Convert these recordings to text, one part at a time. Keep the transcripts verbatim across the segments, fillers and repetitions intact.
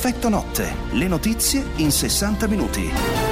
Effetto notte, le notizie in sessanta minuti.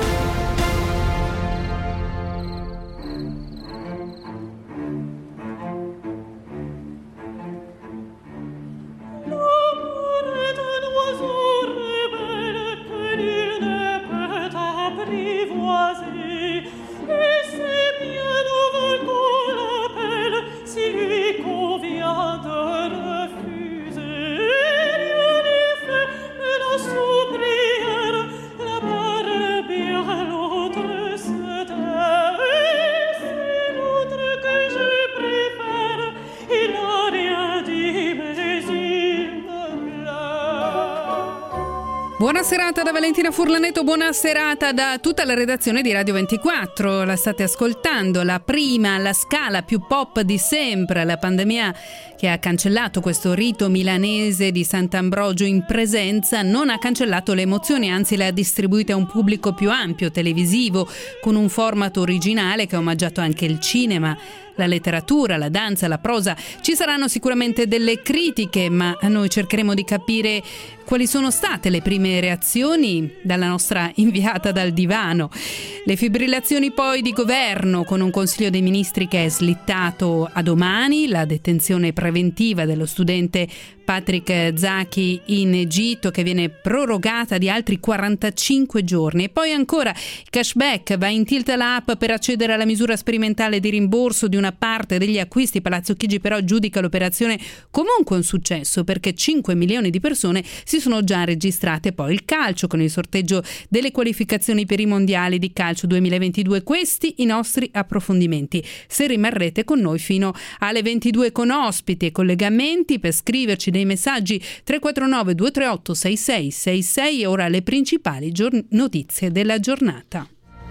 Buona serata da Valentina Furlanetto, buona serata da tutta la redazione di Radio ventiquattro. La state ascoltando, la prima, la scala più pop di sempre, la pandemia che ha cancellato questo rito milanese di Sant'Ambrogio in presenza, non ha cancellato le emozioni, anzi le ha distribuite a un pubblico più ampio, televisivo, con un format originale che ha omaggiato anche il cinema, la letteratura, la danza, la prosa. Ci saranno sicuramente delle critiche, ma noi cercheremo di capire quali sono state le prime reazioni dalla nostra inviata dal divano. Le fibrillazioni poi di governo, con un Consiglio dei Ministri che è slittato a domani, la detenzione preventiva dello studente Patrick Zaki in Egitto che viene prorogata di altri quarantacinque giorni. E poi ancora il cashback, va in tilt l'app per accedere alla misura sperimentale di rimborso di una parte degli acquisti. Palazzo Chigi però giudica l'operazione comunque un successo perché cinque milioni di persone si sono già registrate. Poi il calcio con il sorteggio delle qualificazioni per i mondiali di calcio duemilaventidue. Questi i nostri approfondimenti. Se rimarrete con noi fino alle ventidue con ospiti e collegamenti per scriverci dei messaggi tre quattro nove due tre otto sei sei sei sei. E ora le principali gior- notizie della giornata.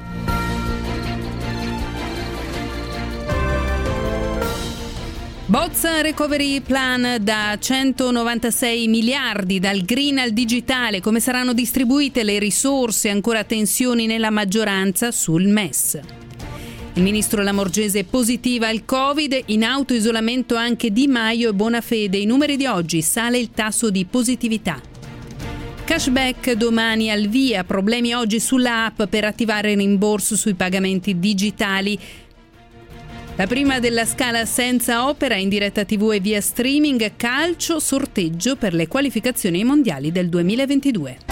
Bozza recovery plan da centonovantasei miliardi, dal green al digitale. Come saranno distribuite le risorse? Ancora tensioni nella maggioranza sul M E S. Il ministro Lamorgese positiva al Covid, in autoisolamento anche Di Maio e Bonafede. I numeri di oggi, sale il tasso di positività. Cashback domani al via, problemi oggi sulla app per attivare il rimborso sui pagamenti digitali. La prima della scala senza opera in diretta tivù e via streaming, calcio, sorteggio per le qualificazioni ai mondiali del duemilaventidue.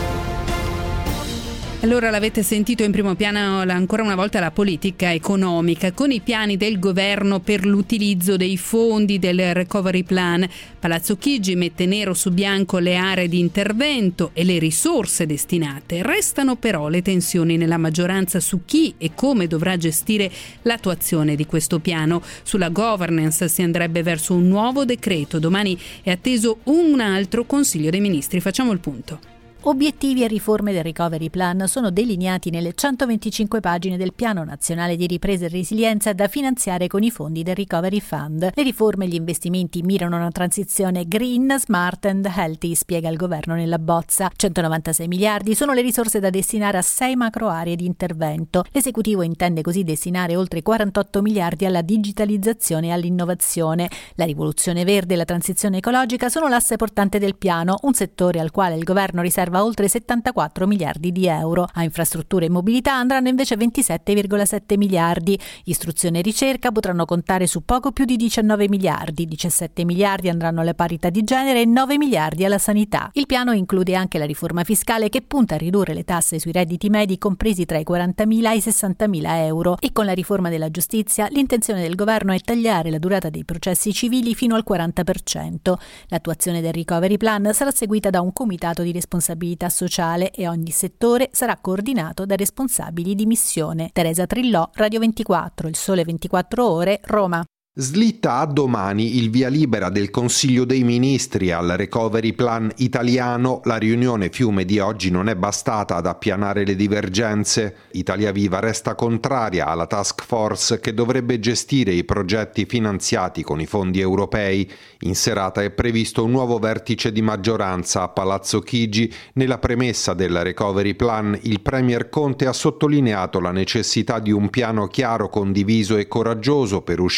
Allora l'avete sentito in primo piano ancora una volta la politica economica con i piani del governo per l'utilizzo dei fondi del recovery plan. Palazzo Chigi mette nero su bianco le aree di intervento e le risorse destinate. Restano però le tensioni nella maggioranza su chi e come dovrà gestire l'attuazione di questo piano. Sulla governance si andrebbe verso un nuovo decreto. Domani è atteso un altro Consiglio dei Ministri. Facciamo il punto. Obiettivi e riforme del Recovery Plan sono delineati nelle centoventicinque pagine del Piano Nazionale di Ripresa e Resilienza da finanziare con i fondi del Recovery Fund. Le riforme e gli investimenti mirano a una transizione green, smart and healthy, spiega il governo nella bozza. centonovantasei miliardi sono le risorse da destinare a sei macro aree di intervento. L'esecutivo intende così destinare oltre quarantotto miliardi alla digitalizzazione e all'innovazione. La rivoluzione verde e la transizione ecologica sono l'asse portante del piano, un settore al quale il governo riserva oltre settantaquattro miliardi di euro. A infrastrutture e mobilità andranno invece ventisette virgola sette miliardi. Istruzione e ricerca potranno contare su poco più di diciannove miliardi, diciassette miliardi andranno alla parità di genere e nove miliardi alla sanità. Il piano include anche la riforma fiscale che punta a ridurre le tasse sui redditi medi compresi tra i quarantamila e i sessantamila euro, e con la riforma della giustizia l'intenzione del governo è tagliare la durata dei processi civili fino al quaranta per cento. L'attuazione del Recovery Plan sarà seguita da un comitato di responsabilità sociale e ogni settore sarà coordinato da responsabili di missione. Teresa Trillò, Radio ventiquattro, Il Sole ventiquattro Ore, Roma. Slitta a domani il via libera del Consiglio dei Ministri al Recovery Plan italiano. La riunione fiume di oggi non è bastata ad appianare le divergenze. Italia Viva resta contraria alla task force che dovrebbe gestire i progetti finanziati con i fondi europei. In serata è previsto un nuovo vertice di maggioranza a Palazzo Chigi. Nella premessa del Recovery Plan il Premier Conte ha sottolineato la necessità di un piano chiaro, condiviso e coraggioso per uscire dalla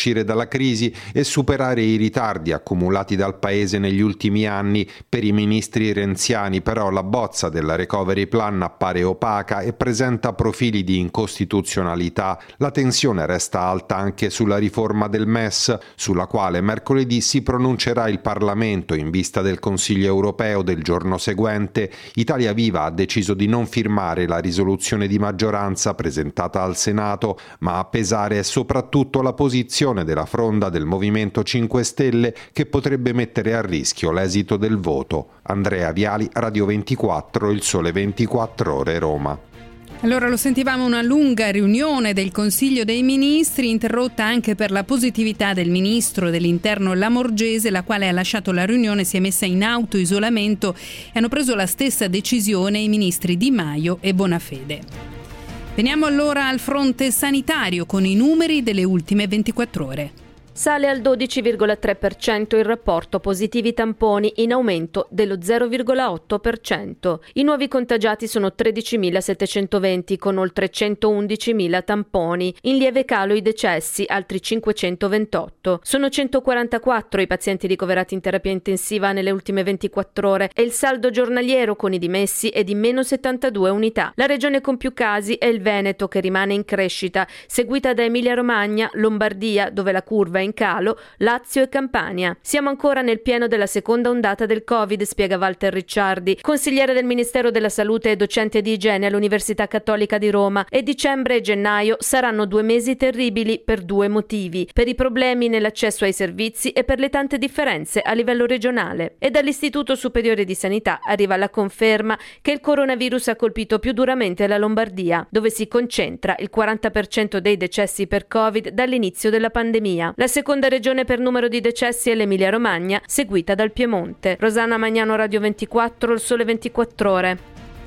dalla crisi e superare i ritardi accumulati dal Paese negli ultimi anni. Per i ministri renziani però la bozza della Recovery Plan appare opaca e presenta profili di incostituzionalità. La tensione resta alta anche sulla riforma del M E S, sulla quale mercoledì si pronuncerà il Parlamento in vista del Consiglio europeo del giorno seguente. Italia Viva ha deciso di non firmare la risoluzione di maggioranza presentata al Senato, ma a pesare è soprattutto la posizione della fronda del Movimento cinque Stelle, che potrebbe mettere a rischio l'esito del voto. Andrea Viali, Radio ventiquattro, Il Sole ventiquattro Ore, Roma. Allora lo sentivamo, una lunga riunione del Consiglio dei Ministri, interrotta anche per la positività del Ministro dell'Interno Lamorgese, la quale ha lasciato la riunione, si è messa in autoisolamento e hanno preso la stessa decisione i ministri Di Maio e Bonafede. Veniamo allora al fronte sanitario con i numeri delle ultime ventiquattro ore. Sale al dodici virgola tre per cento il rapporto positivi tamponi, in aumento dello zero virgola otto per cento. I nuovi contagiati sono tredicimilasettecentoventi con oltre centoundicimila tamponi. In lieve calo i decessi, altri cinquecentoventotto. Sono centoquarantaquattro i pazienti ricoverati in terapia intensiva nelle ultime ventiquattro ore e il saldo giornaliero con i dimessi è di meno settantadue unità. La regione con più casi è il Veneto, che rimane in crescita, seguita da Emilia-Romagna, Lombardia, dove la curva è in calo, Lazio e Campania. Siamo ancora nel pieno della seconda ondata del Covid, spiega Walter Ricciardi, consigliere del Ministero della Salute e docente di igiene all'Università Cattolica di Roma, e dicembre e gennaio saranno due mesi terribili per due motivi: per i problemi nell'accesso ai servizi e per le tante differenze a livello regionale. E dall'Istituto Superiore di Sanità arriva la conferma che il coronavirus ha colpito più duramente la Lombardia, dove si concentra il quaranta per cento dei decessi per Covid dall'inizio della pandemia. La seconda regione per numero di decessi è l'Emilia-Romagna, seguita dal Piemonte. Rosanna Magnano, Radio ventiquattro, Il Sole ventiquattro Ore.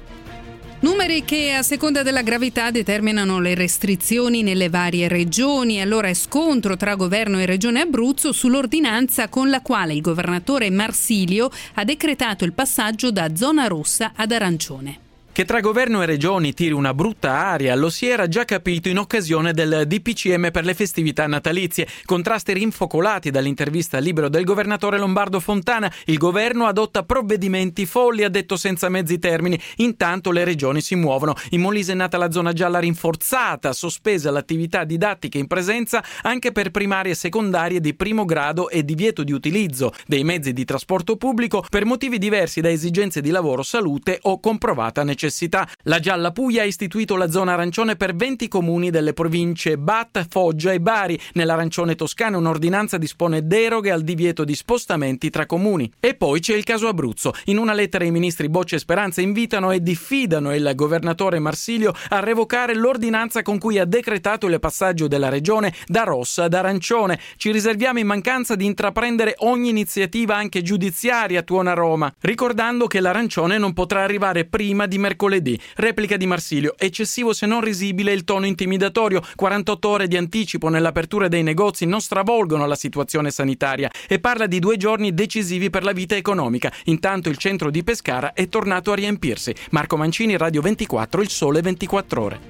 Numeri che a seconda della gravità determinano le restrizioni nelle varie regioni. Allora è scontro tra governo e regione Abruzzo sull'ordinanza con la quale il governatore Marsilio ha decretato il passaggio da zona rossa ad arancione. Che tra governo e regioni tiri una brutta aria lo si era già capito in occasione del D P C M per le festività natalizie. Contrasti rinfocolati dall'intervista al Libero del governatore lombardo Fontana. Il governo adotta provvedimenti folli, ha detto senza mezzi termini. Intanto le regioni si muovono. In Molise è nata la zona gialla rinforzata, sospesa l'attività didattica in presenza anche per primarie e secondarie di primo grado e divieto di utilizzo dei mezzi di trasporto pubblico per motivi diversi da esigenze di lavoro, salute o comprovata necessità. La Gialla Puglia ha istituito la zona arancione per venti comuni delle province Bat, Foggia e Bari. Nell'arancione toscano un'ordinanza dispone deroghe al divieto di spostamenti tra comuni. E poi c'è il caso Abruzzo. In una lettera i ministri Boccia e Speranza invitano e diffidano il governatore Marsilio a revocare l'ordinanza con cui ha decretato il passaggio della regione da rossa ad arancione. Ci riserviamo in mancanza di intraprendere ogni iniziativa anche giudiziaria, tuona Roma, ricordando che l'arancione non potrà arrivare prima di mercoledì. Replica di Marsilio: eccessivo se non risibile il tono intimidatorio. quarantotto ore di anticipo nell'apertura dei negozi non stravolgono la situazione sanitaria, e parla di due giorni decisivi per la vita economica. Intanto il centro di Pescara è tornato a riempirsi. Marco Mancini, Radio ventiquattro, Il Sole ventiquattro Ore.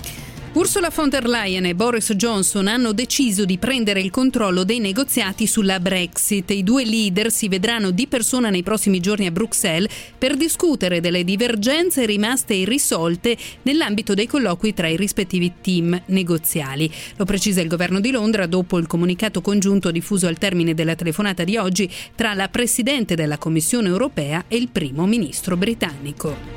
Ursula von der Leyen e Boris Johnson hanno deciso di prendere il controllo dei negoziati sulla Brexit. I due leader si vedranno di persona nei prossimi giorni a Bruxelles per discutere delle divergenze rimaste irrisolte nell'ambito dei colloqui tra i rispettivi team negoziali. Lo precisa il governo di Londra dopo il comunicato congiunto diffuso al termine della telefonata di oggi tra la Presidente della Commissione europea e il Primo Ministro britannico.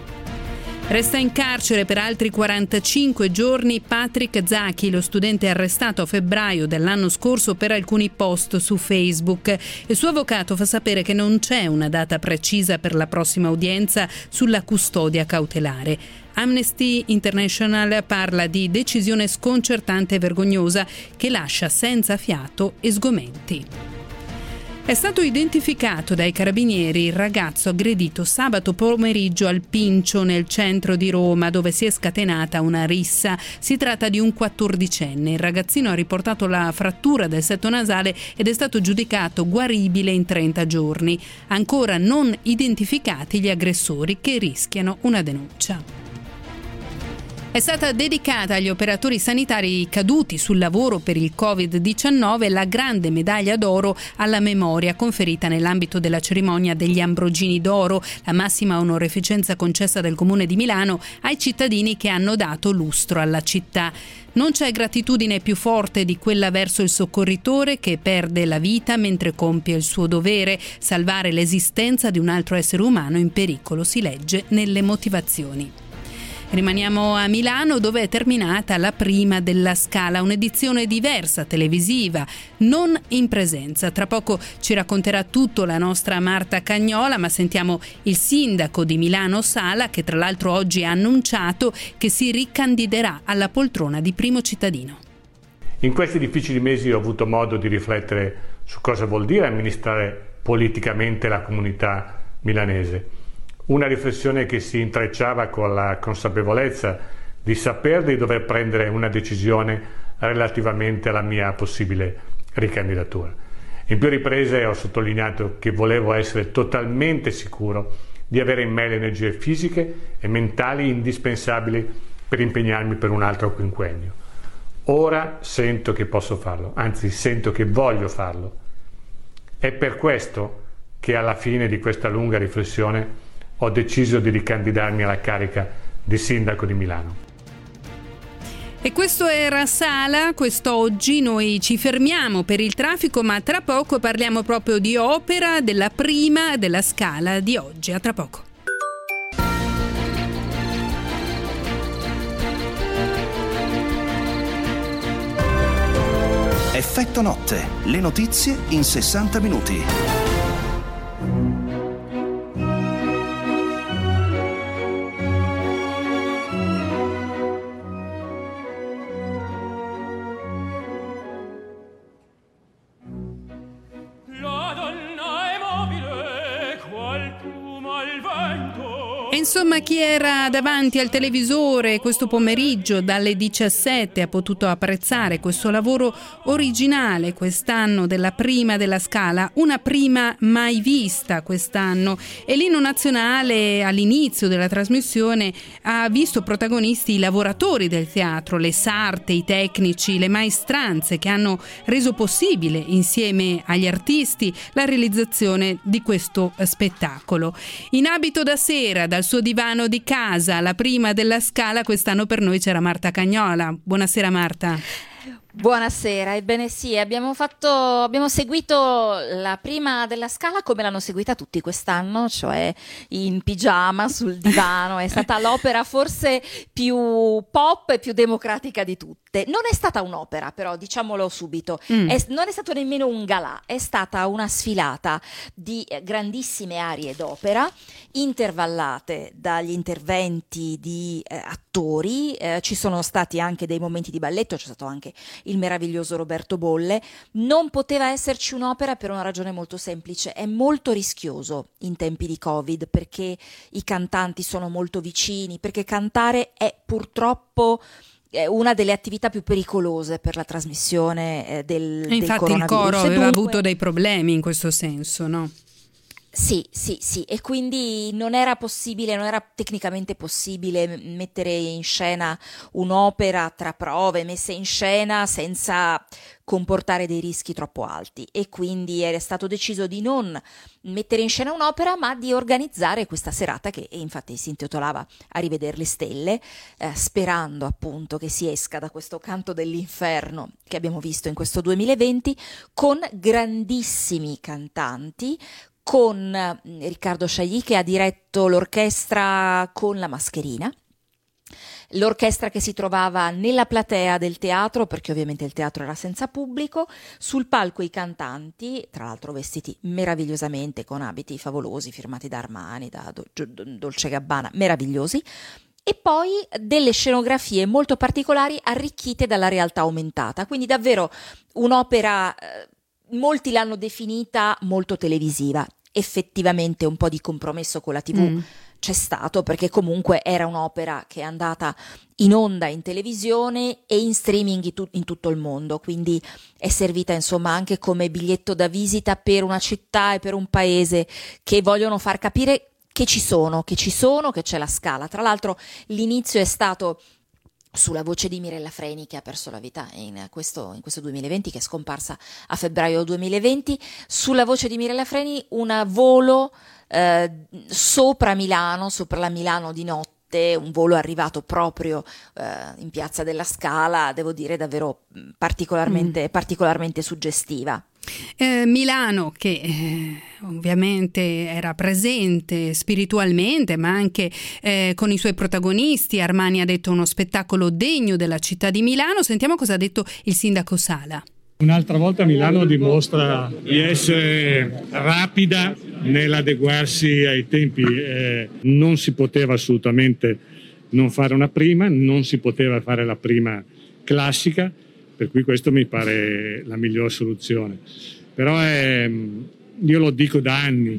Resta in carcere per altri quarantacinque giorni Patrick Zaki, lo studente arrestato a febbraio dell'anno scorso per alcuni post su Facebook. Il suo avvocato fa sapere che non c'è una data precisa per la prossima udienza sulla custodia cautelare. Amnesty International parla di decisione sconcertante e vergognosa che lascia senza fiato e sgomenti. È stato identificato dai carabinieri il ragazzo aggredito sabato pomeriggio al Pincio, nel centro di Roma, dove si è scatenata una rissa. Si tratta di un quattordicenne. Il ragazzino ha riportato la frattura del setto nasale ed è stato giudicato guaribile in trenta giorni. Ancora non identificati gli aggressori che rischiano una denuncia. È stata dedicata agli operatori sanitari caduti sul lavoro per il covid diciannove la grande medaglia d'oro alla memoria conferita nell'ambito della cerimonia degli Ambrogini d'Oro, la massima onorificenza concessa dal Comune di Milano ai cittadini che hanno dato lustro alla città. Non c'è gratitudine più forte di quella verso il soccorritore che perde la vita mentre compie il suo dovere, salvare l'esistenza di un altro essere umano in pericolo, si legge nelle motivazioni. Rimaniamo a Milano, dove è terminata la prima della Scala, un'edizione diversa, televisiva, non in presenza. Tra poco ci racconterà tutto la nostra Marta Cagnola, ma sentiamo il sindaco di Milano Sala, che tra l'altro oggi ha annunciato che si ricandiderà alla poltrona di primo cittadino. In questi difficili mesi ho avuto modo di riflettere su cosa vuol dire amministrare politicamente la comunità milanese. Una riflessione che si intrecciava con la consapevolezza di saper di dover prendere una decisione relativamente alla mia possibile ricandidatura. In più riprese ho sottolineato che volevo essere totalmente sicuro di avere in me le energie fisiche e mentali indispensabili per impegnarmi per un altro quinquennio. Ora sento che posso farlo, anzi sento che voglio farlo. È per questo che alla fine di questa lunga riflessione ho deciso di ricandidarmi alla carica di sindaco di Milano. E questo era Sala. Quest'oggi noi ci fermiamo per il traffico, ma tra poco parliamo proprio di opera, della prima della Scala di oggi. A tra poco. Effetto notte, le notizie in sessanta minuti. E insomma, chi era davanti al televisore questo pomeriggio dalle diciassette ha potuto apprezzare questo lavoro originale quest'anno della prima della Scala, una prima mai vista quest'anno. E l'Inno Nazionale all'inizio della trasmissione ha visto protagonisti i lavoratori del teatro, le sarte, i tecnici, le maestranze che hanno reso possibile insieme agli artisti la realizzazione di questo spettacolo. In abito da sera, dal suo divano di casa, la prima della Scala, quest'anno per noi c'era Marta Cagnola. Buonasera Marta. Buonasera, ebbene sì, abbiamo fatto, abbiamo seguito la prima della Scala come l'hanno seguita tutti quest'anno, cioè in pigiama sul divano. È stata l'opera forse più pop e più democratica di tutte. Non è stata un'opera, però, diciamolo subito, mm. è, non è stato nemmeno un galà, è stata una sfilata di grandissime arie d'opera intervallate dagli interventi di eh, attori. Eh, ci sono stati anche dei momenti di balletto, c'è stato anche il meraviglioso Roberto Bolle. Non poteva esserci un'opera per una ragione molto semplice: è molto rischioso in tempi di Covid, perché i cantanti sono molto vicini, perché cantare è purtroppo una delle attività più pericolose per la trasmissione eh, del, e infatti del il coro aveva dunque avuto dei problemi in questo senso, no? Sì, sì, sì, e quindi non era possibile, non era tecnicamente possibile mettere in scena un'opera tra prove messe in scena senza comportare dei rischi troppo alti, e quindi era stato deciso di non mettere in scena un'opera, ma di organizzare questa serata che infatti si intitolava A riveder le stelle, eh, sperando appunto che si esca da questo canto dell'inferno che abbiamo visto in questo duemilaventi, con grandissimi cantanti, con Riccardo Chailly che ha diretto l'orchestra con la mascherina, l'orchestra che si trovava nella platea del teatro, perché ovviamente il teatro era senza pubblico, sul palco i cantanti, tra l'altro vestiti meravigliosamente con abiti favolosi firmati da Armani, da Dolce Gabbana, meravigliosi, e poi delle scenografie molto particolari arricchite dalla realtà aumentata, quindi davvero un'opera, eh, molti l'hanno definita molto televisiva. Effettivamente un po' di compromesso con la tivù mm. c'è stato, perché comunque era un'opera che è andata in onda in televisione e in streaming in, tu- in tutto il mondo, quindi è servita insomma anche come biglietto da visita per una città e per un paese che vogliono far capire che ci sono, che ci sono, che c'è la Scala. Tra l'altro l'inizio è stato sulla voce di Mirella Freni, che ha perso la vita in questo, in questo duemilaventi, che è scomparsa a febbraio duemilaventi. Sulla voce di Mirella Freni un volo eh, sopra Milano, sopra la Milano di notte, un volo arrivato proprio eh, in Piazza della Scala, devo dire davvero particolarmente, mm. particolarmente suggestiva. Eh, Milano che eh, ovviamente era presente spiritualmente, ma anche eh, con i suoi protagonisti. Armani ha detto uno spettacolo degno della città di Milano. Sentiamo cosa ha detto il sindaco Sala. Un'altra volta Milano dimostra di essere rapida nell'adeguarsi ai tempi. Eh, non si poteva assolutamente non fare una prima, non si poteva fare la prima classica, per cui questo mi pare la miglior soluzione. Però è, io lo dico da anni,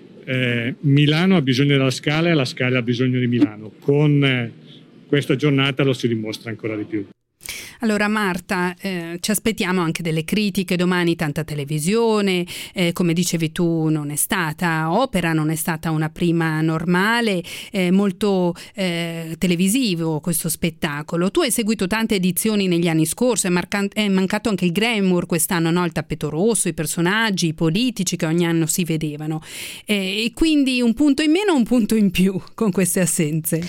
eh, Milano ha bisogno della Scala e la Scala ha bisogno di Milano. Con eh, questa giornata lo si dimostra ancora di più. Allora Marta, eh, ci aspettiamo anche delle critiche domani, tanta televisione, eh, come dicevi tu non è stata opera, non è stata una prima normale, eh, molto eh, televisivo questo spettacolo. Tu hai seguito tante edizioni negli anni scorsi, è, marca- è mancato anche il glamour quest'anno, no? Il tappeto rosso, i personaggi, i politici che ogni anno si vedevano, eh, e quindi un punto in meno, un punto in più con queste assenze.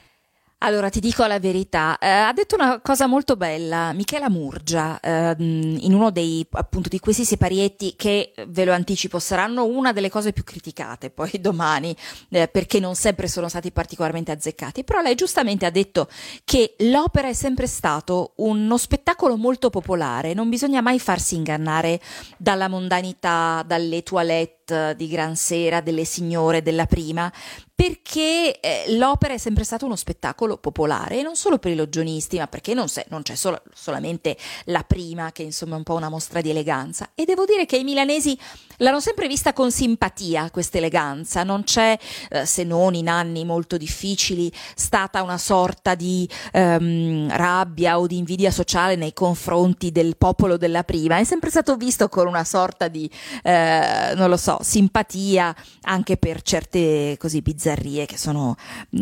Allora, ti dico la verità, eh, ha detto una cosa molto bella Michela Murgia, eh, in uno dei, appunto, di questi siparietti che, ve lo anticipo, saranno una delle cose più criticate poi domani, eh, perché non sempre sono stati particolarmente azzeccati. Però lei giustamente ha detto che l'opera è sempre stato uno spettacolo molto popolare, non bisogna mai farsi ingannare dalla mondanità, dalle toilette di gran sera delle signore della prima, perché eh, l'opera è sempre stato uno spettacolo popolare, e non solo per i logionisti, ma perché non, se, non c'è solo, solamente la prima, che insomma è un po' una mostra di eleganza, e devo dire che i milanesi l'hanno sempre vista con simpatia questa eleganza. Non c'è, eh, se non in anni molto difficili, stata una sorta di ehm, rabbia o di invidia sociale nei confronti del popolo della prima, è sempre stato visto con una sorta di eh, non lo so, simpatia anche per certe così bizzarrie che sono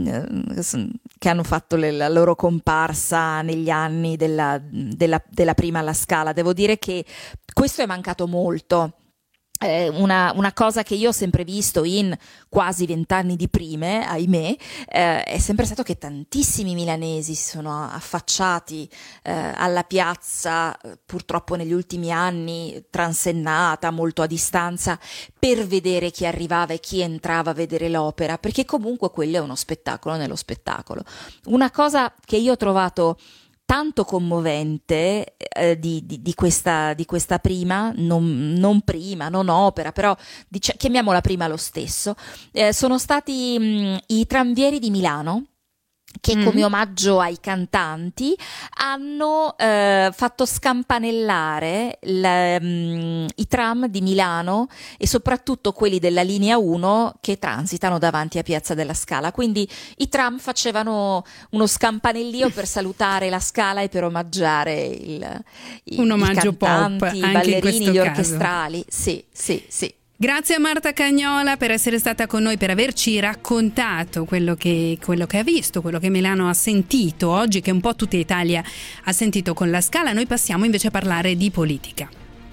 che hanno fatto le, la loro comparsa negli anni della, della, della prima alla Scala. Devo dire che questo è mancato molto. Eh, una, una cosa che io ho sempre visto in quasi vent'anni di prime, ahimè, eh, è sempre stato che tantissimi milanesi si sono affacciati eh, alla piazza, purtroppo negli ultimi anni transennata, molto a distanza, per vedere chi arrivava e chi entrava a vedere l'opera, perché comunque quello è uno spettacolo nello spettacolo. Una cosa che io ho trovato tanto commovente eh, di, di, di, questa, di questa prima, non, non prima, non opera, però dic- chiamiamola prima lo stesso, eh, sono stati mh, i tranvieri di Milano, che mm. come omaggio ai cantanti hanno eh, fatto scampanellare le, mh, i tram di Milano e soprattutto quelli della linea uno che transitano davanti a Piazza della Scala. Quindi i tram facevano uno scampanellio per salutare la Scala e per omaggiare il, i, un omaggio i cantanti, pop, i anche ballerini, gli caso. orchestrali. Sì, sì, sì. Grazie a Marta Cagnola per essere stata con noi, per averci raccontato quello che, quello che ha visto, quello che Milano ha sentito oggi, che un po' tutta Italia ha sentito con la Scala. Noi passiamo invece a parlare di politica.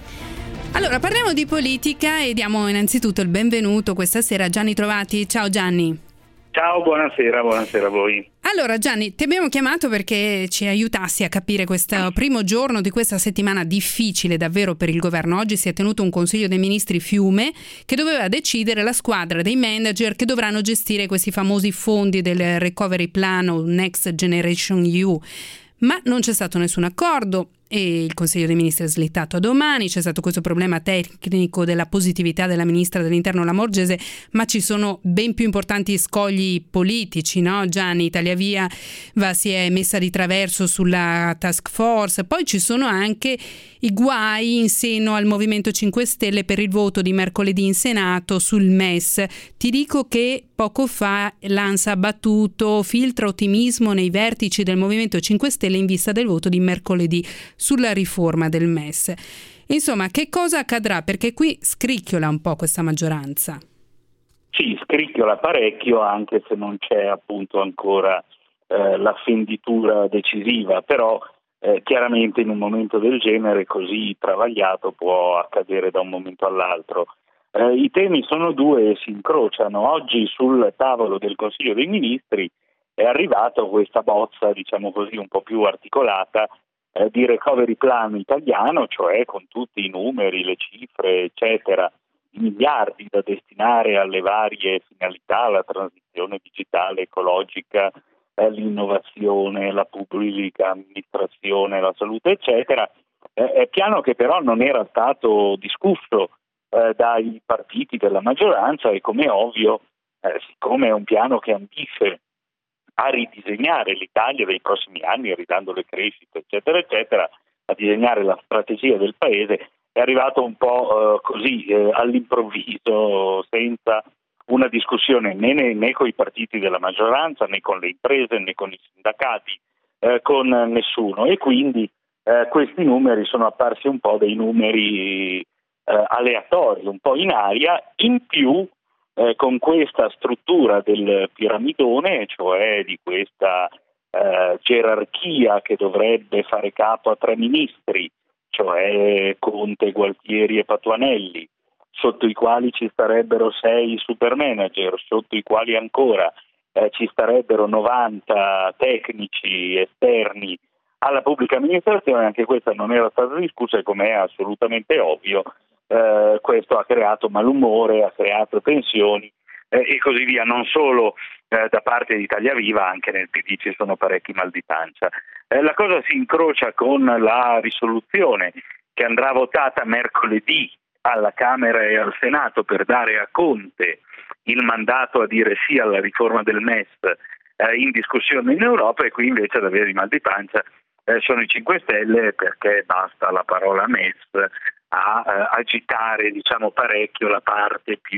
Allora, parliamo di politica e diamo innanzitutto il benvenuto questa sera a Gianni Trovati. Ciao Gianni. Ciao, buonasera, buonasera a voi. Allora Gianni, ti abbiamo chiamato perché ci aiutassi a capire questo primo giorno di questa settimana difficile davvero per il governo. Oggi si è tenuto un Consiglio dei Ministri fiume che doveva decidere la squadra dei manager che dovranno gestire questi famosi fondi del Recovery Plan o Next Generation E U. Ma non c'è stato nessun accordo e il Consiglio dei Ministri è slittato a domani. C'è stato questo problema tecnico della positività della ministra dell'Interno Lamorgese, ma ci sono ben più importanti scogli politici, no Gianni? Italia Viva va, si è messa di traverso sulla task force, poi ci sono anche i guai in seno al Movimento cinque Stelle per il voto di mercoledì in Senato sul M E S. Ti dico che poco fa l'ANSA ha battuto, filtra ottimismo nei vertici del Movimento cinque Stelle in vista del voto di mercoledì sulla riforma del M E S. Insomma, che cosa accadrà? Perché qui scricchiola un po' questa maggioranza. Sì, scricchiola parecchio, anche se non c'è appunto ancora eh, la fenditura decisiva, però eh, chiaramente in un momento del genere così travagliato può accadere da un momento all'altro. Eh, I temi sono due e si incrociano. Oggi sul tavolo del Consiglio dei Ministri è arrivata questa bozza, diciamo così, un po' più articolata eh, di recovery plan italiano, cioè con tutti i numeri, le cifre, eccetera, i miliardi da destinare alle varie finalità, la transizione digitale, ecologica, eh, l'innovazione, la pubblica amministrazione, la salute, eccetera. Eh, è piano che però non era stato discusso eh, dai partiti della maggioranza e, come è ovvio, eh, siccome è un piano che ambisce a ridisegnare l'Italia dei prossimi anni, ridando le crescite, eccetera, eccetera, a disegnare la strategia del Paese, è arrivato un po' eh, così eh, all'improvviso, senza una discussione né, né, né con i partiti della maggioranza, né con le imprese, né con i sindacati, eh, con nessuno. E quindi eh, questi numeri sono apparsi un po' dei numeri eh, aleatori, un po' in aria, in più Eh, con questa struttura del piramidone, cioè di questa eh, gerarchia che dovrebbe fare capo a tre ministri, cioè Conte, Gualtieri e Patuanelli, sotto i quali ci starebbero sei super manager, sotto i quali ancora eh, ci starebbero novanta tecnici esterni alla pubblica amministrazione. Anche questa non era stata discussa e, come è assolutamente ovvio, Eh, questo ha creato malumore, ha creato tensioni eh, e così via, non solo eh, da parte di Italia Viva, anche nel P D ci sono parecchi mal di pancia. Eh, la cosa si incrocia con la risoluzione che andrà votata mercoledì alla Camera e al Senato per dare a Conte il mandato a dire sì alla riforma del M E S eh, in discussione in Europa, e qui invece ad avere i mal di pancia eh, sono i cinque Stelle, perché basta la parola M E S a eh, agitare, diciamo, parecchio la parte più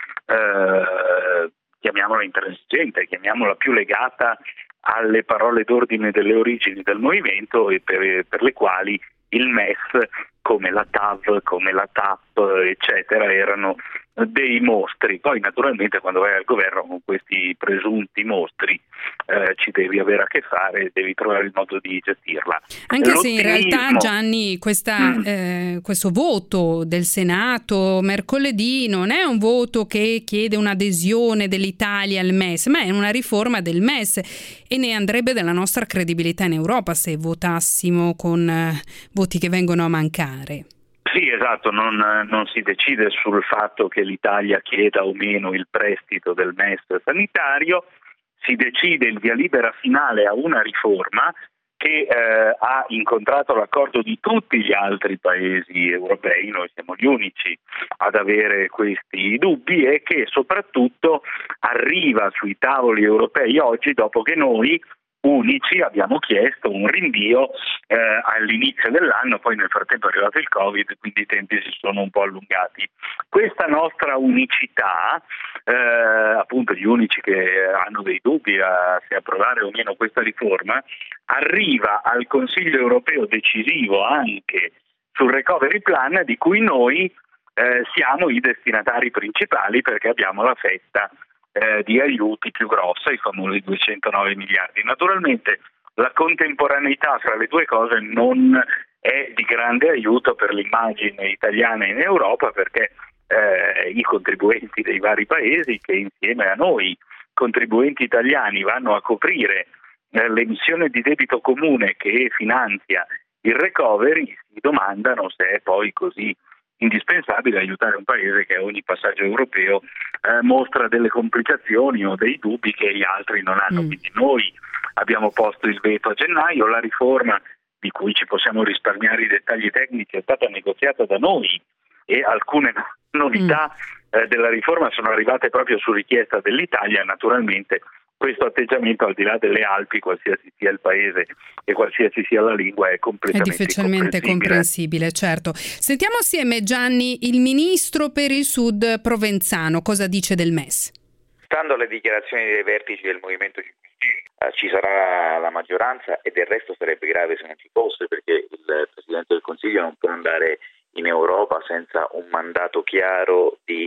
eh, chiamiamola intransigente, chiamiamola più legata alle parole d'ordine delle origini del movimento, e per, per le quali il M E S, come la T A V, come la T A P, eccetera, erano dei mostri. Poi naturalmente quando vai al governo con questi presunti mostri eh, ci devi avere a che fare, devi trovare il modo di gestirla. Anche se in realtà, Gianni, questa, mm. eh, questo voto del Senato mercoledì non è un voto che chiede un'adesione dell'Italia al M E S, ma è una riforma del M E S, e ne andrebbe della nostra credibilità in Europa se votassimo con eh, voti che vengono a mancare. Sì, esatto, non, non si decide sul fatto che l'Italia chieda o meno il prestito del M E S sanitario, si decide il via libera finale a una riforma che eh, ha incontrato l'accordo di tutti gli altri paesi europei. Noi siamo gli unici ad avere questi dubbi, e che soprattutto arriva sui tavoli europei oggi dopo che noi unici abbiamo chiesto un rinvio eh, all'inizio dell'anno. Poi nel frattempo è arrivato il Covid, quindi i tempi si sono un po' allungati. Questa nostra unicità, eh, appunto gli unici che hanno dei dubbi a se approvare o meno questa riforma, arriva al Consiglio europeo decisivo anche sul recovery plan, di cui noi eh, siamo i destinatari principali, perché abbiamo la fetta Eh, di aiuti più grossa, i famosi duecentonove miliardi. Naturalmente la contemporaneità fra le due cose non è di grande aiuto per l'immagine italiana in Europa, perché eh, i contribuenti dei vari paesi, che insieme a noi contribuenti italiani vanno a coprire eh, l'emissione di debito comune che finanzia il recovery, si domandano se è poi così indispensabile aiutare un paese che a ogni passaggio europeo eh, mostra delle complicazioni o dei dubbi che gli altri non hanno. Mm. Quindi noi abbiamo posto il veto a gennaio, la riforma, di cui ci possiamo risparmiare i dettagli tecnici, è stata negoziata da noi, e alcune novità mm. eh, della riforma sono arrivate proprio su richiesta dell'Italia. Naturalmente questo atteggiamento, al di là delle Alpi, qualsiasi sia il paese e qualsiasi sia la lingua, è completamente è difficilmente comprensibile. comprensibile, certo. Sentiamo assieme, Gianni, il ministro per il Sud Provenzano, cosa dice del M E S? Stando alle dichiarazioni dei vertici del Movimento cinque Stelle, eh, ci sarà la maggioranza, e del resto sarebbe grave se non ci fosse, perché il Presidente del Consiglio non può andare in Europa senza un mandato chiaro di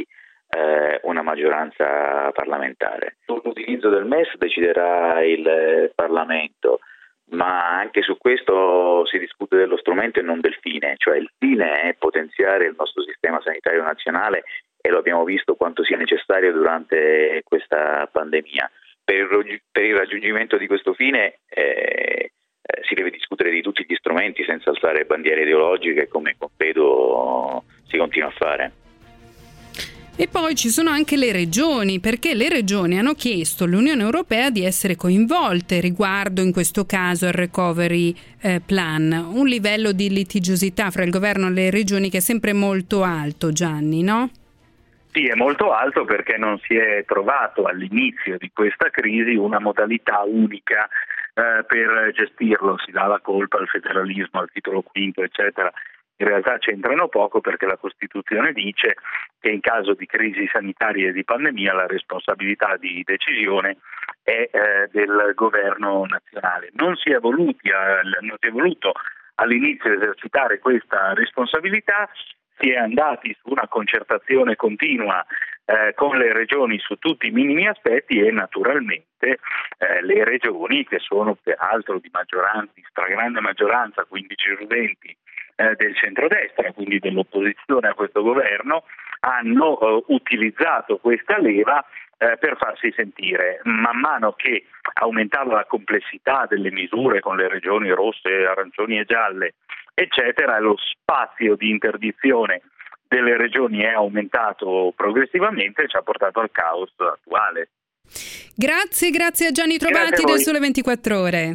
eh, una maggioranza parlamentare. Sull'utilizzo del M E S deciderà il Parlamento, ma anche su questo si discute dello strumento e non del fine, cioè il fine è potenziare il nostro sistema sanitario nazionale e lo abbiamo visto quanto sia necessario durante questa pandemia. Per il, per il raggiungimento di questo fine eh, eh, si deve discutere di tutti gli strumenti senza alzare bandiere ideologiche, come convedo si continua a fare. E poi ci sono anche le regioni, perché le regioni hanno chiesto all'Unione Europea di essere coinvolte riguardo in questo caso al recovery eh, plan, un livello di litigiosità fra il governo e le regioni che è sempre molto alto, Gianni, no? Sì, è molto alto perché non si è trovato all'inizio di questa crisi una modalità unica eh, per gestirlo, si dà la colpa al federalismo, al titolo quinto, eccetera. In realtà c'entrano poco perché la Costituzione dice che in caso di crisi sanitaria e di pandemia la responsabilità di decisione è eh, del governo nazionale. Non si è voluti, eh, non si è voluto all'inizio esercitare questa responsabilità, si è andati su una concertazione continua eh, con le regioni su tutti i minimi aspetti e naturalmente eh, le regioni, che sono peraltro di maggioranza, di stragrande maggioranza, quindici su venti, eh, del centrodestra, quindi dell'opposizione a questo governo, hanno eh, utilizzato questa leva eh, per farsi sentire. Man mano che aumentava la complessità delle misure con le regioni rosse, arancioni e gialle, eccetera, lo spazio di interdizione delle regioni è aumentato progressivamente e ci ha portato al caos attuale. Grazie, grazie a Gianni Trovati del Sole ventiquattro Ore.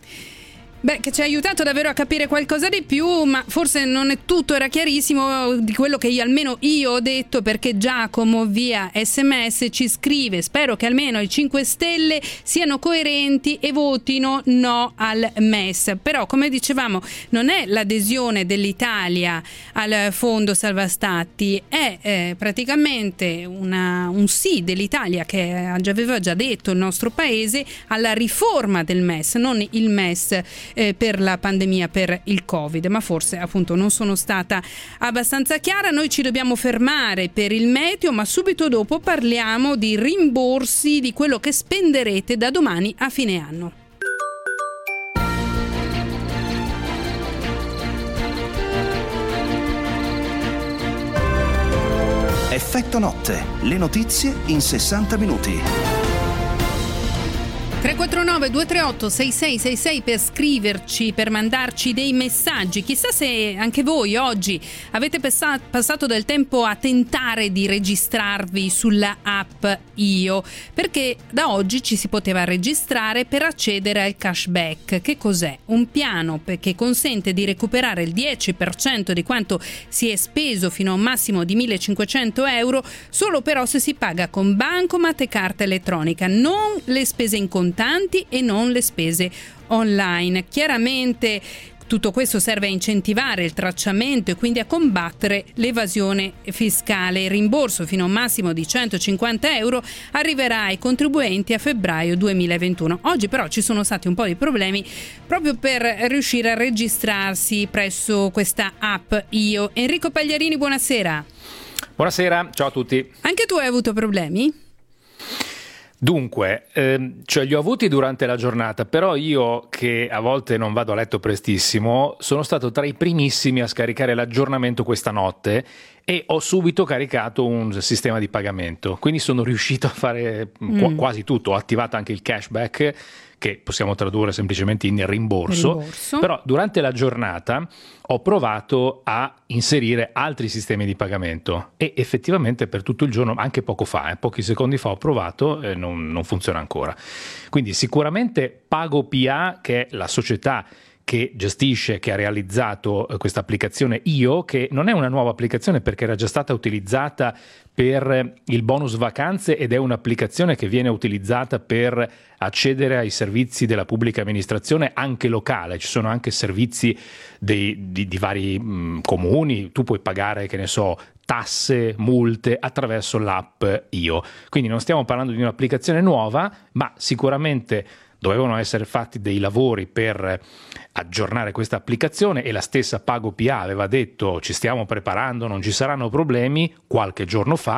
Beh, che ci ha aiutato davvero a capire qualcosa di più, ma forse non è tutto, era chiarissimo di quello che io, almeno io ho detto, perché Giacomo via sms ci scrive: spero che almeno i cinque Stelle siano coerenti e votino no al M E S. Però, come dicevamo, non è l'adesione dell'Italia al fondo salva stati, è eh, praticamente una, un sì dell'Italia, che aveva già detto il nostro paese, alla riforma del M E S, non il M E S Eh, per la pandemia, per il Covid, ma forse appunto non sono stata abbastanza chiara. Noi ci dobbiamo fermare per il meteo, ma subito dopo parliamo di rimborsi di quello che spenderete da domani a fine anno. Effetto notte, le notizie in sessanta minuti. tre quattro nove due tre otto sei sei sei sei per scriverci, per mandarci dei messaggi. Chissà se anche voi oggi avete passato del tempo a tentare di registrarvi sulla app Io, perché da oggi ci si poteva registrare per accedere al cashback. Che cos'è? Un piano che consente di recuperare il dieci per cento di quanto si è speso fino a un massimo di millecinquecento euro, solo però se si paga con bancomat e carta elettronica, non le spese in contanti e non le spese online. Chiaramente tutto questo serve a incentivare il tracciamento e quindi a combattere l'evasione fiscale. Il rimborso fino a un massimo di centocinquanta euro arriverà ai contribuenti a febbraio duemilaventuno. Oggi però ci sono stati un po' di problemi proprio per riuscire a registrarsi presso questa app Io. Enrico Pagliarini, buonasera. Buonasera, ciao a tutti. Anche tu hai avuto problemi? Dunque, ehm, cioè li ho avuti durante la giornata, però io, che a volte non vado a letto prestissimo, sono stato tra i primissimi a scaricare l'aggiornamento questa notte e ho subito caricato un sistema di pagamento, quindi sono riuscito a fare mm. qu- quasi tutto. Ho attivato anche il cashback, che possiamo tradurre semplicemente in rimborso, rimborso, però durante la giornata ho provato a inserire altri sistemi di pagamento e effettivamente per tutto il giorno, anche poco fa, eh, pochi secondi fa ho provato e non, non funziona ancora. Quindi sicuramente PagoPA, che è la società che gestisce, che ha realizzato questa applicazione Io, che non è una nuova applicazione perché era già stata utilizzata per il bonus vacanze ed è un'applicazione che viene utilizzata per accedere ai servizi della pubblica amministrazione anche locale. Ci sono anche servizi dei, di, di vari mh, comuni, tu puoi pagare, che ne so, tasse, multe attraverso l'app Io. Quindi non stiamo parlando di un'applicazione nuova, ma sicuramente dovevano essere fatti dei lavori per aggiornare questa applicazione e la stessa PagoPA aveva detto ci stiamo preparando, non ci saranno problemi qualche giorno fa,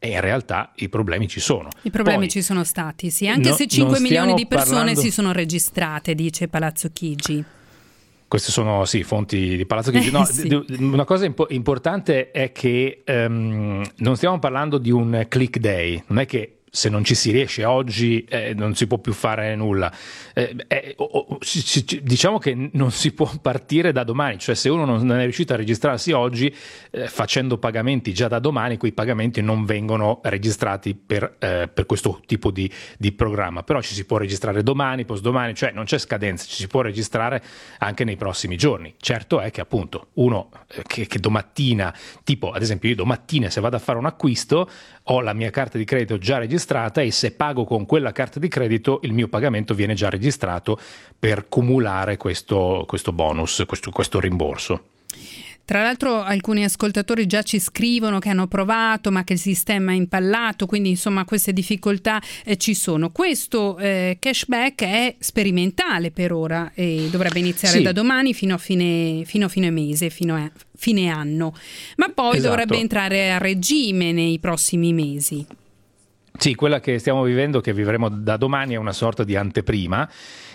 e in realtà i problemi ci sono. I problemi Poi, ci sono stati, sì, anche no, se cinque milioni di persone parlando... si sono registrate, dice Palazzo Chigi. Queste sono sì fonti di Palazzo Chigi. No, sì. d- una cosa impo- importante è che um, non stiamo parlando di un click day, non è che se non ci si riesce oggi eh, non si può più fare nulla. Eh, eh, o, o, ci, ci, diciamo che non si può partire da domani, cioè se uno non è riuscito a registrarsi oggi eh, facendo pagamenti già da domani, quei pagamenti non vengono registrati per, eh, per questo tipo di, di programma, però ci si può registrare domani, postdomani, cioè non c'è scadenza, ci si può registrare anche nei prossimi giorni. Certo è che appunto uno eh, che, che domattina, tipo ad esempio io domattina se vado a fare un acquisto ho la mia carta di credito già registrata e se pago con quella carta di credito il mio pagamento viene già registrato per cumulare questo, questo bonus, questo, questo rimborso. Tra l'altro alcuni ascoltatori già ci scrivono che hanno provato ma che il sistema è impallato, quindi insomma queste difficoltà eh, ci sono. Questo eh, cashback è sperimentale per ora e dovrebbe iniziare sì. da domani fino a fine, fino a fine mese, fino a fine anno, ma poi esatto. dovrebbe entrare a regime nei prossimi mesi. Sì, quella che stiamo vivendo, che vivremo da domani, è una sorta di anteprima.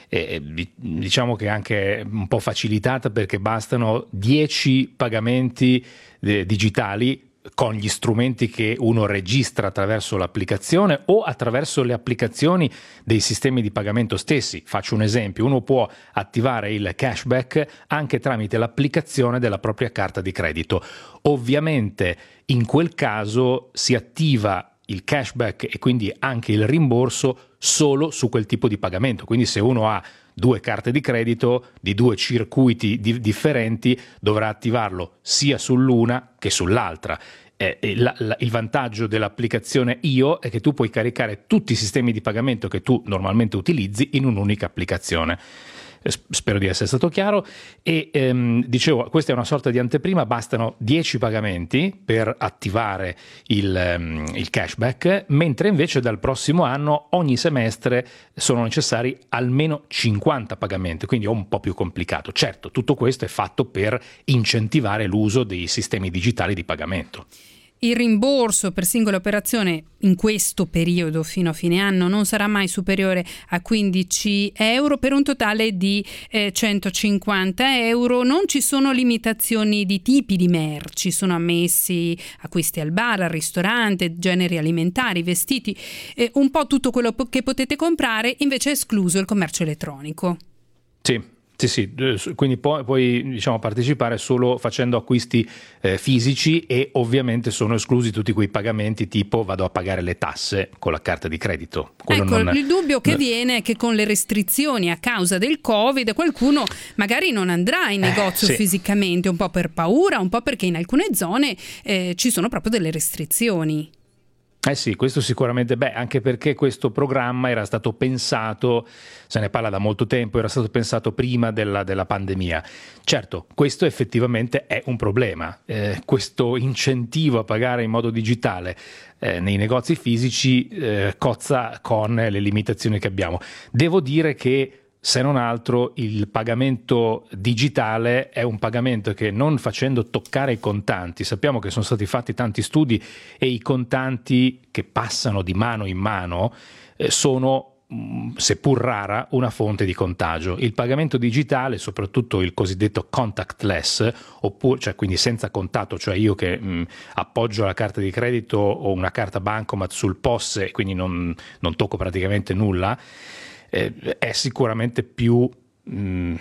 E diciamo che è anche un po' facilitata perché bastano dieci pagamenti eh, digitali con gli strumenti che uno registra attraverso l'applicazione o attraverso le applicazioni dei sistemi di pagamento stessi. Faccio un esempio: uno può attivare il cashback anche tramite l'applicazione della propria carta di credito. Ovviamente in quel caso si attiva il cashback e quindi anche il rimborso solo su quel tipo di pagamento. Quindi se uno ha due carte di credito di due circuiti di- differenti dovrà attivarlo sia sull'una che sull'altra. Eh, la, la, il vantaggio dell'applicazione I O è che tu puoi caricare tutti i sistemi di pagamento che tu normalmente utilizzi in un'unica applicazione. Spero di essere stato chiaro. E ehm, dicevo, questa è una sorta di anteprima, bastano dieci pagamenti per attivare il, um, il cashback, mentre invece dal prossimo anno ogni semestre sono necessari almeno cinquanta pagamenti, quindi è un po' più complicato. Certo, tutto questo è fatto per incentivare l'uso dei sistemi digitali di pagamento. Il rimborso per singola operazione in questo periodo fino a fine anno non sarà mai superiore a quindici euro per un totale di eh, centocinquanta euro. Non ci sono limitazioni di tipi di merci, sono ammessi acquisti al bar, al ristorante, generi alimentari, vestiti, eh, un po' tutto quello che potete comprare, invece è escluso il commercio elettronico. Sì. Sì, sì, quindi puoi, puoi diciamo, partecipare solo facendo acquisti eh, fisici e ovviamente sono esclusi tutti quei pagamenti tipo vado a pagare le tasse con la carta di credito. Quello ecco, non... il dubbio che viene è che con le restrizioni a causa del Covid qualcuno magari non andrà in negozio eh, sì. fisicamente, un po' per paura, un po' perché in alcune zone eh, ci sono proprio delle restrizioni. Eh sì, questo sicuramente, beh, anche perché questo programma era stato pensato, se ne parla da molto tempo, era stato pensato prima della, della pandemia. Certo, questo effettivamente è un problema, eh, questo incentivo a pagare in modo digitale eh, nei negozi fisici eh, cozza con le limitazioni che abbiamo. Devo dire che se non altro il pagamento digitale è un pagamento che, non facendo toccare i contanti, sappiamo che sono stati fatti tanti studi e i contanti che passano di mano in mano eh, sono, mh, seppur rara, una fonte di contagio. Il pagamento digitale, soprattutto il cosiddetto contactless, oppure, cioè quindi senza contatto, cioè io che mh, appoggio la carta di credito o una carta bancomat sul P O S e quindi non, non tocco praticamente nulla, Eh, è sicuramente più mh,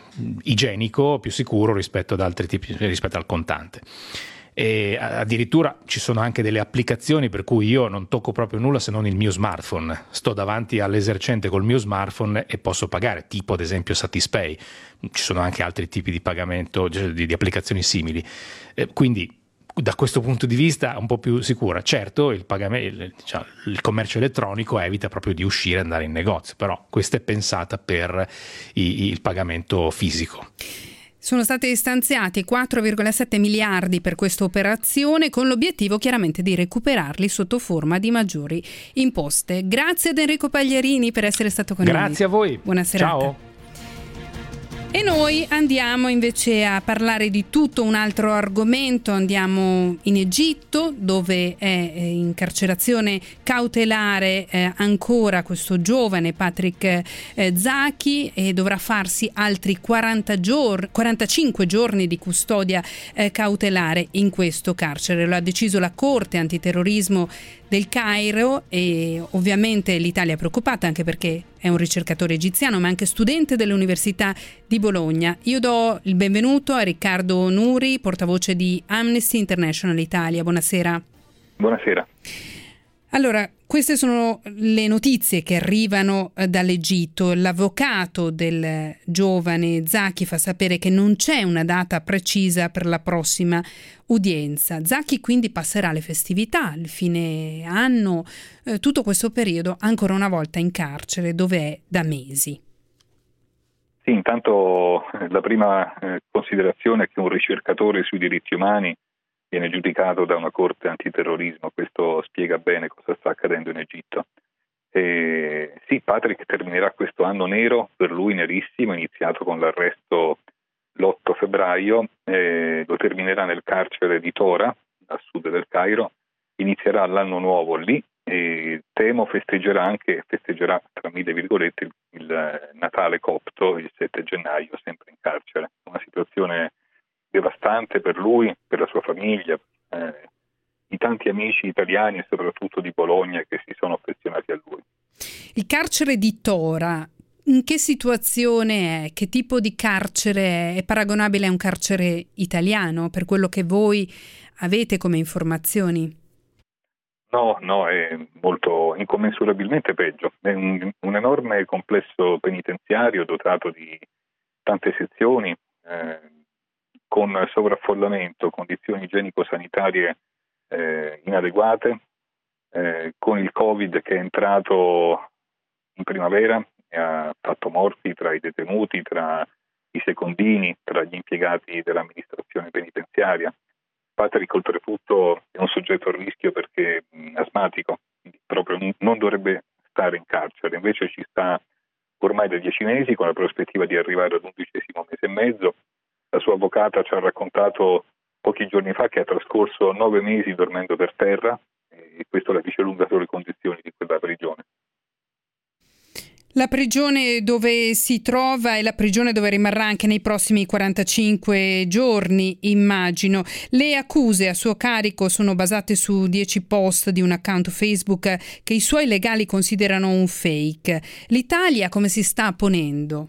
igienico, più sicuro rispetto ad altri tipi, rispetto al contante. E addirittura ci sono anche delle applicazioni per cui io non tocco proprio nulla se non il mio smartphone, sto davanti all'esercente col mio smartphone e posso pagare, tipo ad esempio Satispay. Ci sono anche altri tipi di pagamento, di, di applicazioni simili, eh, quindi da questo punto di vista un po' più sicura. Certo, il pagamento, il, diciamo, il commercio elettronico evita proprio di uscire e andare in negozio, però questa è pensata per i, il pagamento fisico. Sono stati stanziati quattro virgola sette miliardi per questa operazione, con l'obiettivo chiaramente di recuperarli sotto forma di maggiori imposte. Grazie ad Enrico Pagliarini per essere stato con Grazie noi. Grazie a voi. Buona serata. Ciao. E noi andiamo invece a parlare di tutto un altro argomento. Andiamo in Egitto, dove è in carcerazione cautelare eh, ancora questo giovane Patrick eh, Zaki, e dovrà farsi altri quaranta giorni, quarantacinque giorni di custodia eh, cautelare in questo carcere. Lo ha deciso la Corte Antiterrorismo del Cairo, e ovviamente l'Italia è preoccupata, anche perché è un ricercatore egiziano ma anche studente dell'Università di Bologna. Io do il benvenuto a Riccardo Nuri, portavoce di Amnesty International Italia. Buonasera. Buonasera. Allora, queste sono le notizie che arrivano dall'Egitto. L'avvocato del giovane Zaki fa sapere che non c'è una data precisa per la prossima udienza. Zaki quindi passerà le festività, il fine anno, eh, tutto questo periodo ancora una volta in carcere, dove è da mesi. Sì, intanto la prima eh, considerazione è che un ricercatore sui diritti umani viene giudicato da una corte antiterrorismo. Questo spiega bene cosa sta accadendo in Egitto. E sì, Patrick terminerà questo anno nero, per lui nerissimo, iniziato con l'arresto l'otto febbraio, eh, lo terminerà nel carcere di Tora, a sud del Cairo, inizierà l'anno nuovo lì e temo festeggerà anche, festeggerà tra mille virgolette, il, il Natale copto il sette gennaio, sempre in carcere. Una situazione devastante per lui, per la sua famiglia, eh, i tanti amici italiani e soprattutto di Bologna che si sono affezionati a lui. Il carcere di Tora, in che situazione è? Che tipo di carcere è? È paragonabile a un carcere italiano, per quello che voi avete come informazioni? No, no, è molto incommensurabilmente peggio. È un, un enorme complesso penitenziario dotato di tante sezioni, eh, con sovraffollamento, condizioni igienico-sanitarie eh, inadeguate, eh, con il Covid che è entrato in primavera e ha fatto morti tra i detenuti, tra i secondini, tra gli impiegati dell'amministrazione penitenziaria. Patrick oltretutto è un soggetto a rischio perché è asmatico, quindi proprio non dovrebbe stare in carcere, invece ci sta ormai da dieci mesi con la prospettiva di arrivare ad undicesimo mese e mezzo. La sua avvocata ci ha raccontato pochi giorni fa che ha trascorso nove mesi dormendo per terra, e questo la dice lunga sulle condizioni di quella prigione. La prigione dove si trova è la prigione dove rimarrà anche nei prossimi quarantacinque giorni, immagino. Le accuse a suo carico sono basate su dieci post di un account Facebook che i suoi legali considerano un fake. L'Italia come si sta ponendo?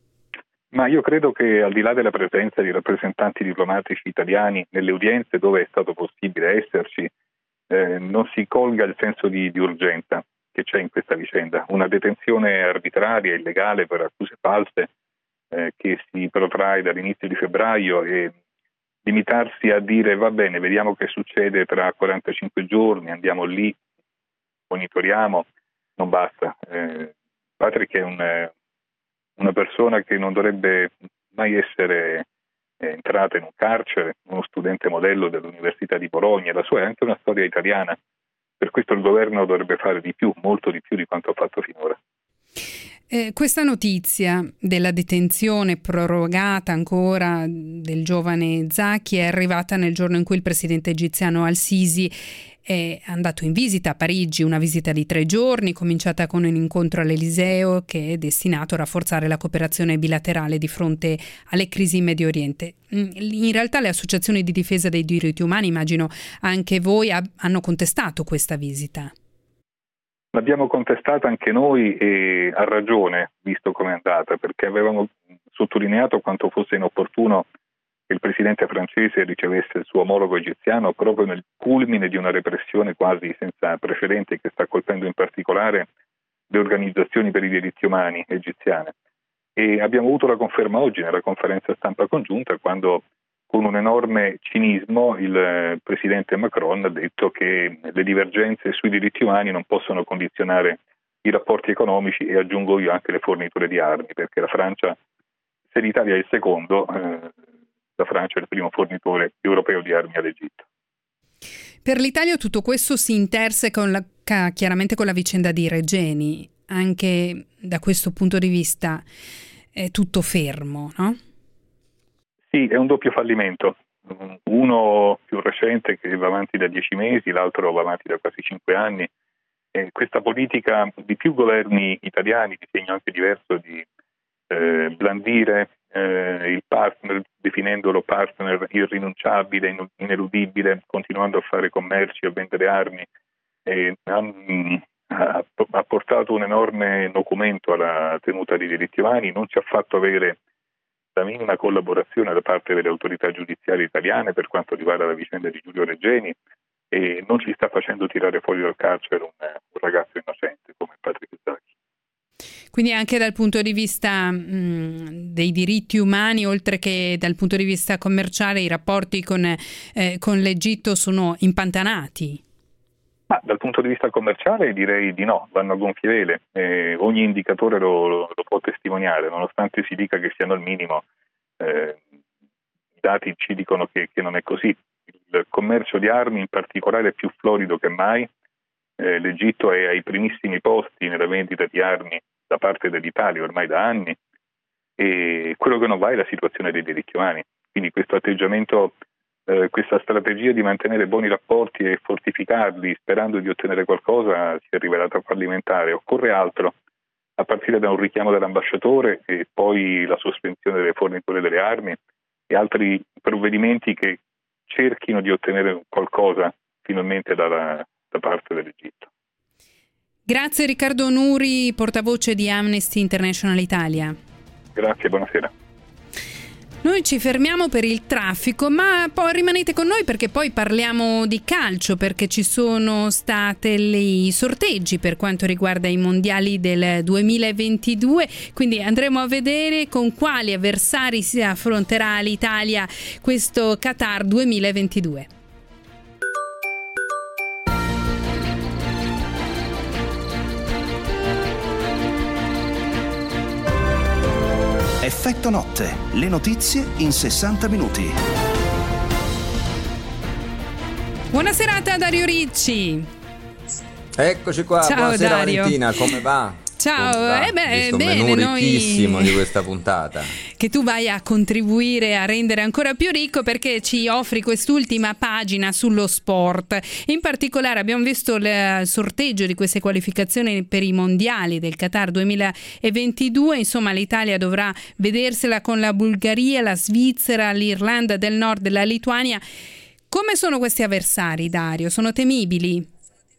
Ma io credo che al di là della presenza di rappresentanti diplomatici italiani nelle udienze dove è stato possibile esserci, eh, non si colga il senso di, di urgenza che c'è in questa vicenda. Una detenzione arbitraria e illegale per accuse false eh, che si protrae dall'inizio di febbraio, e limitarsi a dire va bene, vediamo che succede tra quarantacinque giorni, andiamo lì, monitoriamo, non basta. Eh, Patrick è un... una persona che non dovrebbe mai essere eh, entrata in un carcere, uno studente modello dell'Università di Bologna. La sua è anche una storia italiana, per questo il governo dovrebbe fare di più, molto di più di quanto ha fatto finora. Eh, questa notizia della detenzione prorogata ancora del giovane Zaki è arrivata nel giorno in cui il presidente egiziano Al-Sisi è andato in visita a Parigi, una visita di tre giorni, cominciata con un incontro all'Eliseo che è destinato a rafforzare la cooperazione bilaterale di fronte alle crisi in Medio Oriente. In realtà le associazioni di difesa dei diritti umani, immagino anche voi, ha, hanno contestato questa visita. L'abbiamo contestata anche noi, e a ragione, visto come è andata, perché avevamo sottolineato quanto fosse inopportuno che il presidente francese ricevesse il suo omologo egiziano proprio nel culmine di una repressione quasi senza precedenti che sta colpendo in particolare le organizzazioni per i diritti umani egiziane. E abbiamo avuto la conferma oggi nella conferenza stampa congiunta, quando con un enorme cinismo il presidente Macron ha detto che le divergenze sui diritti umani non possono condizionare i rapporti economici, e aggiungo io anche le forniture di armi, perché la Francia, se l'Italia è il secondo, eh, la Francia è il primo fornitore europeo di armi all'Egitto. Per l'Italia tutto questo si interseca con la, chiaramente con la vicenda di Regeni. Anche da questo punto di vista è tutto fermo, no? Sì, è un doppio fallimento. Uno più recente che va avanti da dieci mesi, l'altro va avanti da quasi cinque anni. E questa politica di più governi italiani, di segno anche diverso, di eh, blandire eh, il partner, definendolo partner irrinunciabile, ineludibile, continuando a fare commerci, a vendere armi, e, um, ha, ha portato un enorme nocumento alla tenuta dei diritti umani, non ci ha fatto avere la minima collaborazione da parte delle autorità giudiziarie italiane per quanto riguarda la vicenda di Giulio Regeni, e non ci sta facendo tirare fuori dal carcere un, un ragazzo innocente come Patrick Zaki. Quindi anche dal punto di vista mh, dei diritti umani, oltre che dal punto di vista commerciale, i rapporti con, eh, con l'Egitto sono impantanati? Ma dal punto di vista commerciale direi di no, vanno a gonfie vele. Eh, ogni indicatore lo, lo, lo può testimoniare, nonostante si dica che siano al minimo, eh, i dati ci dicono che, che non è così. Il commercio di armi in particolare è più florido che mai, eh, l'Egitto è ai primissimi posti nella vendita di armi da parte dell'Italia ormai da anni, e quello che non va è la situazione dei diritti umani. Quindi questo atteggiamento, eh, questa strategia di mantenere buoni rapporti e fortificarli sperando di ottenere qualcosa si è rivelata fallimentare. Occorre altro, a partire da un richiamo dell'ambasciatore e poi la sospensione delle forniture delle armi e altri provvedimenti che cerchino di ottenere qualcosa finalmente dalla, da parte dell'Egitto. Grazie Riccardo Nuri, portavoce di Amnesty International Italia. Grazie, buonasera. Noi ci fermiamo per il traffico, ma poi rimanete con noi perché poi parliamo di calcio, perché ci sono state i sorteggi per quanto riguarda i mondiali del duemilaventidue, quindi andremo a vedere con quali avversari si affronterà l'Italia questo Qatar duemilaventidue. Effetto notte, le notizie in sessanta minuti. Buona serata Dario Ricci. Eccoci qua, ciao, buonasera Dario. Valentina, come va? Ciao, come va? eh beh, Visto bene, un menù ricchissimo noi... di questa puntata. Che tu vai a contribuire a rendere ancora più ricco perché ci offri quest'ultima pagina sullo sport. In particolare abbiamo visto il sorteggio di queste qualificazioni per i mondiali del Qatar duemilaventidue, insomma l'Italia dovrà vedersela con la Bulgaria, la Svizzera, l'Irlanda del Nord e la Lituania. Come sono questi avversari, Dario? Sono temibili?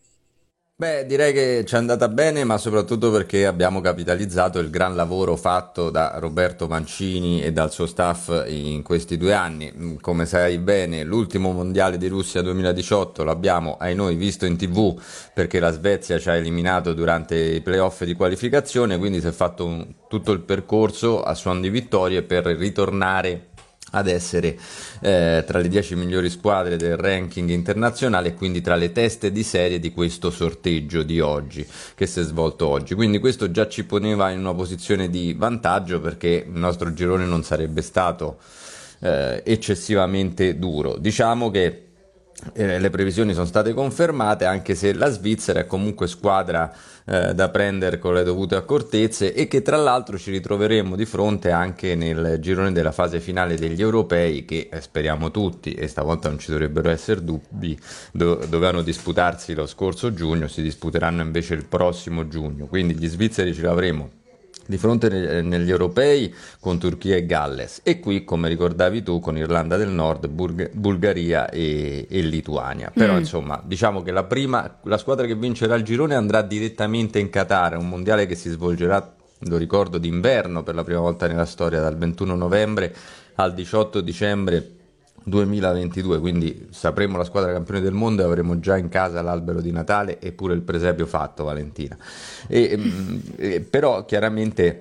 Beh, direi che ci è andata bene, ma soprattutto perché abbiamo capitalizzato il gran lavoro fatto da Roberto Mancini e dal suo staff in questi due anni. Come sai bene, l'ultimo mondiale di Russia duemiladiciotto l'abbiamo, ai noi, visto in tv perché la Svezia ci ha eliminato durante i playoff di qualificazione, quindi si è fatto un, tutto il percorso a suon di vittorie per ritornare ad essere eh, tra le dieci migliori squadre del ranking internazionale e quindi tra le teste di serie di questo sorteggio di oggi che si è svolto oggi. Quindi questo già ci poneva in una posizione di vantaggio perché il nostro girone non sarebbe stato eh, eccessivamente duro. Diciamo che eh, le previsioni sono state confermate, anche se la Svizzera è comunque squadra eh, da prendere con le dovute accortezze e che tra l'altro ci ritroveremo di fronte anche nel girone della fase finale degli europei che eh, speriamo tutti, e stavolta non ci dovrebbero essere dubbi, do- dovevano disputarsi lo scorso giugno, si disputeranno invece il prossimo giugno, quindi gli svizzeri ce l'avremo di fronte ne- negli europei con Turchia e Galles, e qui, come ricordavi tu, con Irlanda del Nord, Burg- Bulgaria e-, e Lituania. Però mm. insomma, diciamo che la prima, la squadra che vincerà il girone andrà direttamente in Qatar, un mondiale che si svolgerà, lo ricordo, d'inverno per la prima volta nella storia, dal ventuno novembre al diciotto dicembre duemilaventidue, quindi sapremo la squadra campione del mondo e avremo già in casa l'albero di Natale e pure il presepio fatto, Valentina. E, e, però chiaramente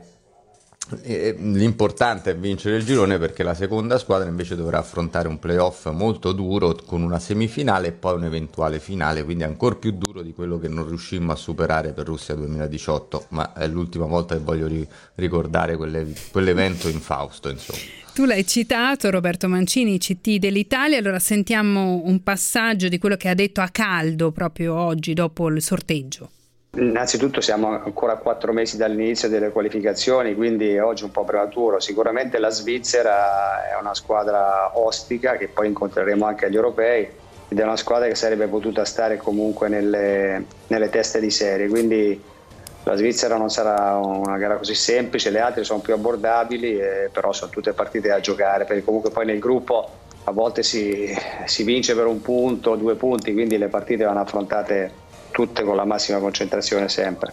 e, l'importante è vincere il girone, perché la seconda squadra invece dovrà affrontare un playoff molto duro con una semifinale e poi un'eventuale finale, quindi ancora più duro di quello che non riuscimmo a superare per Russia duemiladiciotto, ma è l'ultima volta che voglio ri- ricordare quelle, quell'evento infausto, insomma. Tu l'hai citato, Roberto Mancini, C T dell'Italia, allora sentiamo un passaggio di quello che ha detto a caldo proprio oggi dopo il sorteggio. Innanzitutto siamo ancora a quattro mesi dall'inizio delle qualificazioni, quindi oggi un po' prematuro. Sicuramente la Svizzera è una squadra ostica che poi incontreremo anche agli europei ed è una squadra che sarebbe potuta stare comunque nelle, nelle teste di serie, quindi la Svizzera non sarà una gara così semplice, le altre sono più abbordabili, eh, però sono tutte partite da giocare, perché comunque poi nel gruppo a volte si, si vince per un punto o due punti, quindi le partite vanno affrontate tutte con la massima concentrazione sempre.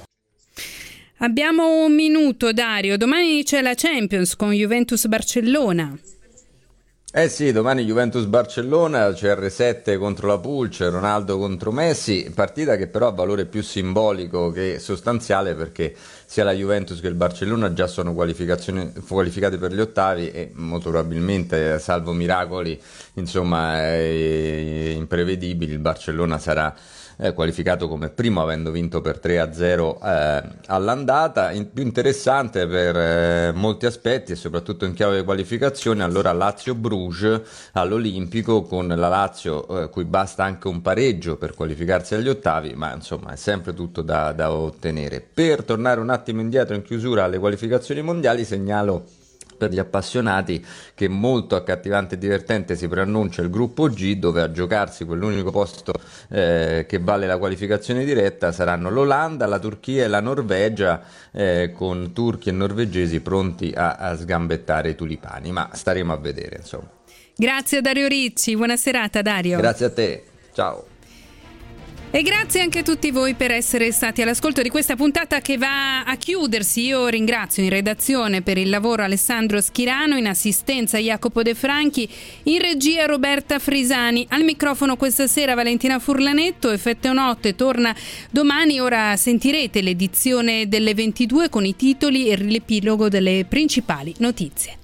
Abbiamo un minuto, Dario. Domani c'è la Champions con Juventus Barcellona. Eh sì, domani Juventus-Barcellona, C R sette contro la Pulce, Ronaldo contro Messi, partita che però ha valore più simbolico che sostanziale, perché sia la Juventus che il Barcellona già sono qualificati per gli ottavi e molto probabilmente, salvo miracoli, insomma, eh, imprevedibili, il Barcellona sarà eh, qualificato come primo avendo vinto per tre a zero eh, all'andata. In, più interessante per eh, molti aspetti e soprattutto in chiave di qualificazione allora Lazio-Bruges all'Olimpico, con la Lazio eh, cui basta anche un pareggio per qualificarsi agli ottavi, ma insomma è sempre tutto da, da ottenere. Per tornare un attimo indietro in chiusura alle qualificazioni mondiali, segnalo per gli appassionati che molto accattivante e divertente si preannuncia il gruppo G, dove a giocarsi quell'unico posto eh, che vale la qualificazione diretta saranno l'Olanda, la Turchia e la Norvegia, eh, con turchi e norvegesi pronti a, a sgambettare i tulipani, ma staremo a vedere, insomma. Grazie a Dario Ricci, buona serata Dario. Grazie a te, ciao. E grazie anche a tutti voi per essere stati all'ascolto di questa puntata che va a chiudersi. Io ringrazio in redazione per il lavoro Alessandro Schirano, in assistenza Jacopo De Franchi, in regia Roberta Frisani, al microfono questa sera Valentina Furlanetto. Effetto Notte torna domani, ora sentirete l'edizione delle ventidue con i titoli e il riepilogo delle principali notizie.